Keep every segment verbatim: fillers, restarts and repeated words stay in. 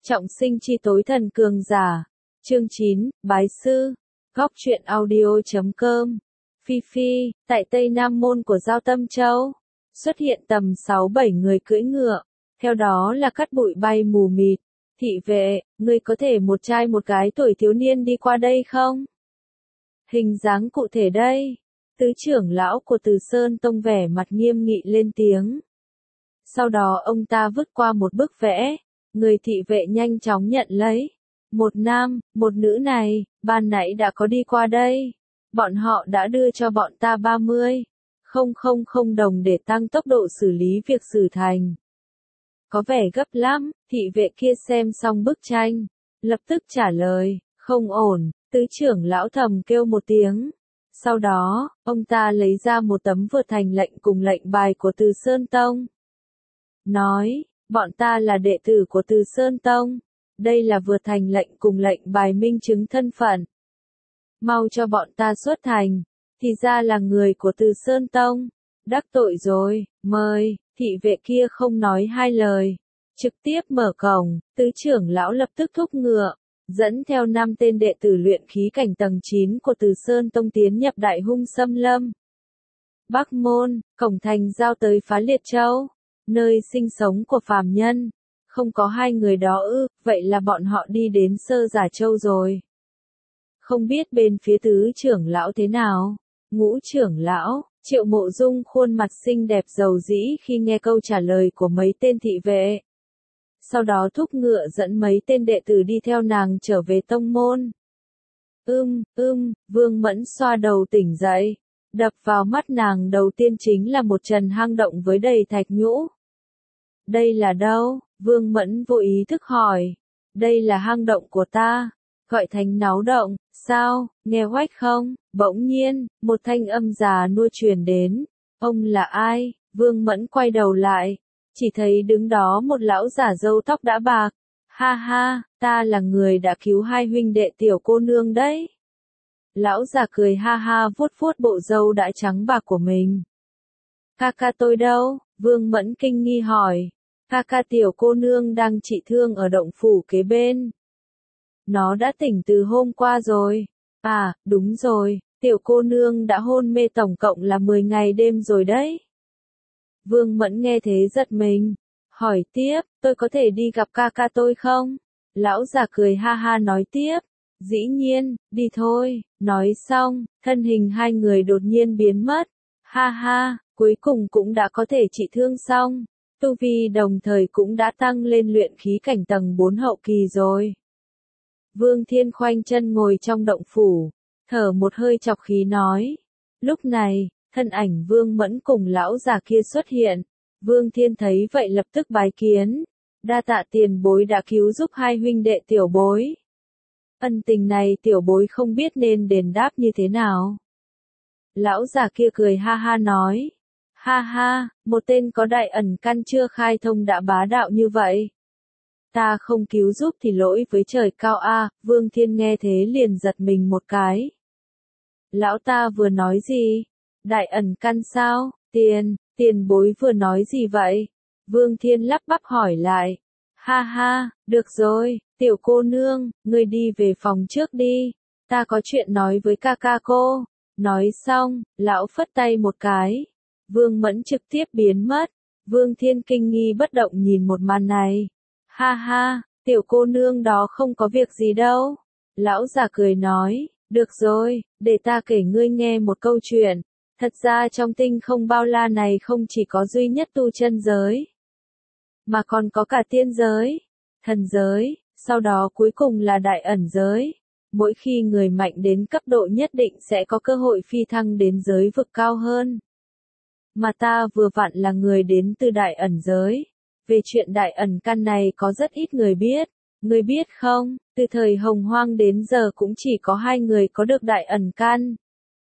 Trọng sinh chi tối thần cường giả. Chương chín, Bái sư. Góc truyện audio chấm com. Phi Phi, tại Tây Nam Môn của Giao Tâm Châu, xuất hiện tầm sáu bảy người cưỡi ngựa, theo đó là cát bụi bay mù mịt. Thị vệ, ngươi có thể một trai một gái tuổi thiếu niên đi qua đây không? Hình dáng cụ thể đây. Tứ trưởng lão của Từ Sơn Tông vẻ mặt nghiêm nghị lên tiếng. Sau đó ông ta vứt qua một bức vẽ, người thị vệ nhanh chóng nhận lấy. Một nam, một nữ này, ban nãy đã có đi qua đây. Bọn họ đã đưa cho bọn ta ba mươi nghìn đồng để tăng tốc độ xử lý việc xử thành. Có vẻ gấp lắm, thị vệ kia xem xong bức tranh, lập tức trả lời, không ổn, tứ trưởng lão thầm kêu một tiếng. Sau đó, ông ta lấy ra một tấm vừa thành lệnh cùng lệnh bài của Từ Sơn Tông. Nói, bọn ta là đệ tử của Từ Sơn Tông. Đây là vừa thành lệnh cùng lệnh bài minh chứng thân phận. Mau cho bọn ta xuất thành. Thì ra là người của Từ Sơn Tông. Đắc tội rồi, mời. Thị vệ kia không nói hai lời. Trực tiếp mở cổng, tứ trưởng lão lập tức thúc ngựa. Dẫn theo năm tên đệ tử luyện khí cảnh tầng chín của Từ Sơn Tông tiến nhập Đại Hung Xâm Lâm. Bắc Môn, cổng thành giao tới Phá Liệt Châu, nơi sinh sống của phàm nhân. Không có hai người đó ư, vậy là bọn họ đi đến Sơ Giả Châu rồi. Không biết bên phía tứ trưởng lão thế nào? Ngũ trưởng lão, Triệu Mộ Dung khuôn mặt xinh đẹp dầu dĩ khi nghe câu trả lời của mấy tên thị vệ. Sau đó thúc ngựa dẫn mấy tên đệ tử đi theo nàng trở về tông môn. Ưm, ưm, Vương Mẫn xoa đầu tỉnh dậy. Đập vào mắt nàng đầu tiên chính là một trần hang động với đầy thạch nhũ. Đây là đâu? Vương Mẫn vô ý thức hỏi. Đây là hang động của ta. Gọi thành náo động, sao, nghe oách không? Bỗng nhiên, một thanh âm già nua truyền đến. Ông là ai? Vương Mẫn quay đầu lại. Chỉ thấy đứng đó một lão giả râu tóc đã bạc. Ha ha, ta là người đã cứu hai huynh đệ tiểu cô nương đấy. Lão già cười ha ha vuốt vuốt bộ râu đã trắng bạc của mình. Ca ca tôi đâu? Vương Mẫn kinh nghi hỏi. Ca ca tiểu cô nương đang trị thương ở động phủ kế bên. Nó đã tỉnh từ hôm qua rồi. À, đúng rồi, tiểu cô nương đã hôn mê tổng cộng là mười ngày đêm rồi đấy. Vương Mẫn nghe thế giật mình. Hỏi tiếp, tôi có thể đi gặp ca ca tôi không? Lão già cười ha ha nói tiếp. Dĩ nhiên, đi thôi. Nói xong, thân hình hai người đột nhiên biến mất. Ha ha, cuối cùng cũng đã có thể trị thương xong. Tu vi đồng thời cũng đã tăng lên luyện khí cảnh tầng bốn hậu kỳ rồi. Vương Thiên khoanh chân ngồi trong động phủ, thở một hơi chọc khí nói. Lúc này, thân ảnh Vương Mẫn cùng lão già kia xuất hiện. Vương Thiên thấy vậy lập tức bái kiến. Đa tạ tiền bối đã cứu giúp hai huynh đệ tiểu bối. Ân tình này tiểu bối không biết nên đền đáp như thế nào. Lão già kia cười ha ha nói. Ha ha, một tên có đại ẩn căn chưa khai thông đã bá đạo như vậy. Ta không cứu giúp thì lỗi với trời cao a. Vương Thiên nghe thế liền giật mình một cái. Lão ta vừa nói gì? Đại ẩn căn sao? Tiền, tiền bối vừa nói gì vậy? Vương Thiên lắp bắp hỏi lại. Ha ha, được rồi, tiểu cô nương, ngươi đi về phòng trước đi. Ta có chuyện nói với ca ca cô. Nói xong, lão phất tay một cái. Vương Mẫn trực tiếp biến mất. Vương Thiên kinh nghi bất động nhìn một màn này. Ha ha, tiểu cô nương đó không có việc gì đâu. Lão già cười nói, được rồi, để ta kể ngươi nghe một câu chuyện. Thật ra trong tinh không bao la này không chỉ có duy nhất tu chân giới, mà còn có cả tiên giới, thần giới, sau đó cuối cùng là đại ẩn giới. Mỗi khi người mạnh đến cấp độ nhất định sẽ có cơ hội phi thăng đến giới vực cao hơn. Mà ta vừa vặn là người đến từ đại ẩn giới. Về chuyện đại ẩn căn này có rất ít người biết. Người biết không, từ thời Hồng Hoang đến giờ cũng chỉ có hai người có được đại ẩn căn.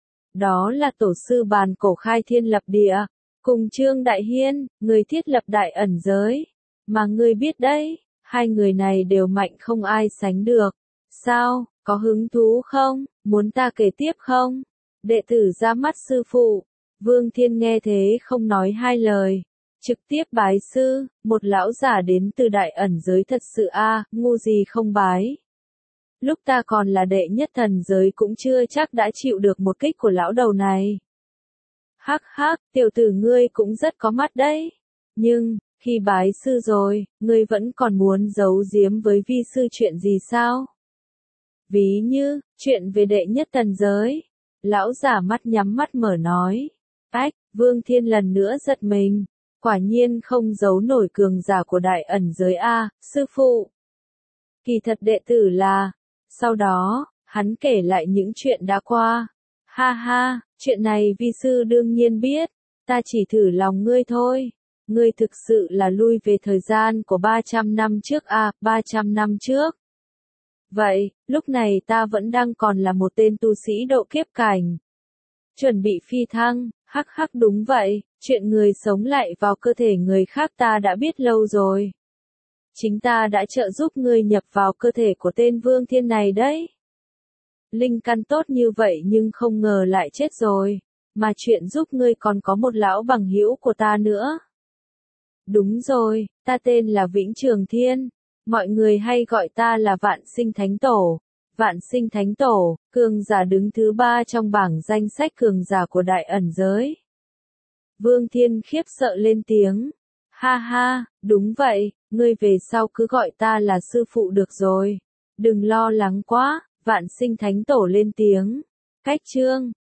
Đó là tổ sư Bàn Cổ khai thiên lập địa, cùng Trương Đại Hiên, người thiết lập đại ẩn giới. Mà ngươi biết đấy, hai người này đều mạnh không ai sánh được. Sao, có hứng thú không, muốn ta kể tiếp không? Đệ tử ra mắt sư phụ. Vương Thiên nghe thế không nói hai lời. Trực tiếp bái sư, một lão giả đến từ đại ẩn giới thật sự a, ngu gì không bái. Lúc ta còn là đệ nhất thần giới cũng chưa chắc đã chịu được một kích của lão đầu này. Hắc hắc, tiểu tử ngươi cũng rất có mắt đấy. Nhưng, khi bái sư rồi, ngươi vẫn còn muốn giấu giếm với vi sư chuyện gì sao? Ví như, chuyện về đệ nhất thần giới. Lão giả mắt nhắm mắt mở nói. Ách, Vương Thiên lần nữa giật mình. Quả nhiên không giấu nổi cường giả của đại ẩn giới A, sư phụ. Kỳ thật đệ tử là. Sau đó, hắn kể lại những chuyện đã qua. Ha ha, chuyện này vi sư đương nhiên biết. Ta chỉ thử lòng ngươi thôi. Ngươi thực sự là lui về thời gian của ba trăm năm trước à, ba trăm năm trước. Vậy, lúc này ta vẫn đang còn là một tên tu sĩ độ kiếp cảnh. Chuẩn bị phi thăng, hắc hắc đúng vậy, chuyện người sống lại vào cơ thể người khác ta đã biết lâu rồi. Chính ta đã trợ giúp ngươi nhập vào cơ thể của tên Vương Thiên này đấy. Linh căn tốt như vậy nhưng không ngờ lại chết rồi, mà chuyện giúp ngươi còn có một lão bằng hữu của ta nữa. Đúng rồi, ta tên là Vĩnh Trường Thiên, mọi người hay gọi ta là Vạn Sinh Thánh Tổ. Vạn Sinh Thánh Tổ, cường giả đứng thứ ba trong bảng danh sách cường giả của đại ẩn giới. Vương Thiên khiếp sợ lên tiếng. Ha ha, đúng vậy, ngươi về sau cứ gọi ta là sư phụ được rồi. Đừng lo lắng quá, Vạn Sinh Thánh Tổ lên tiếng. Cách chương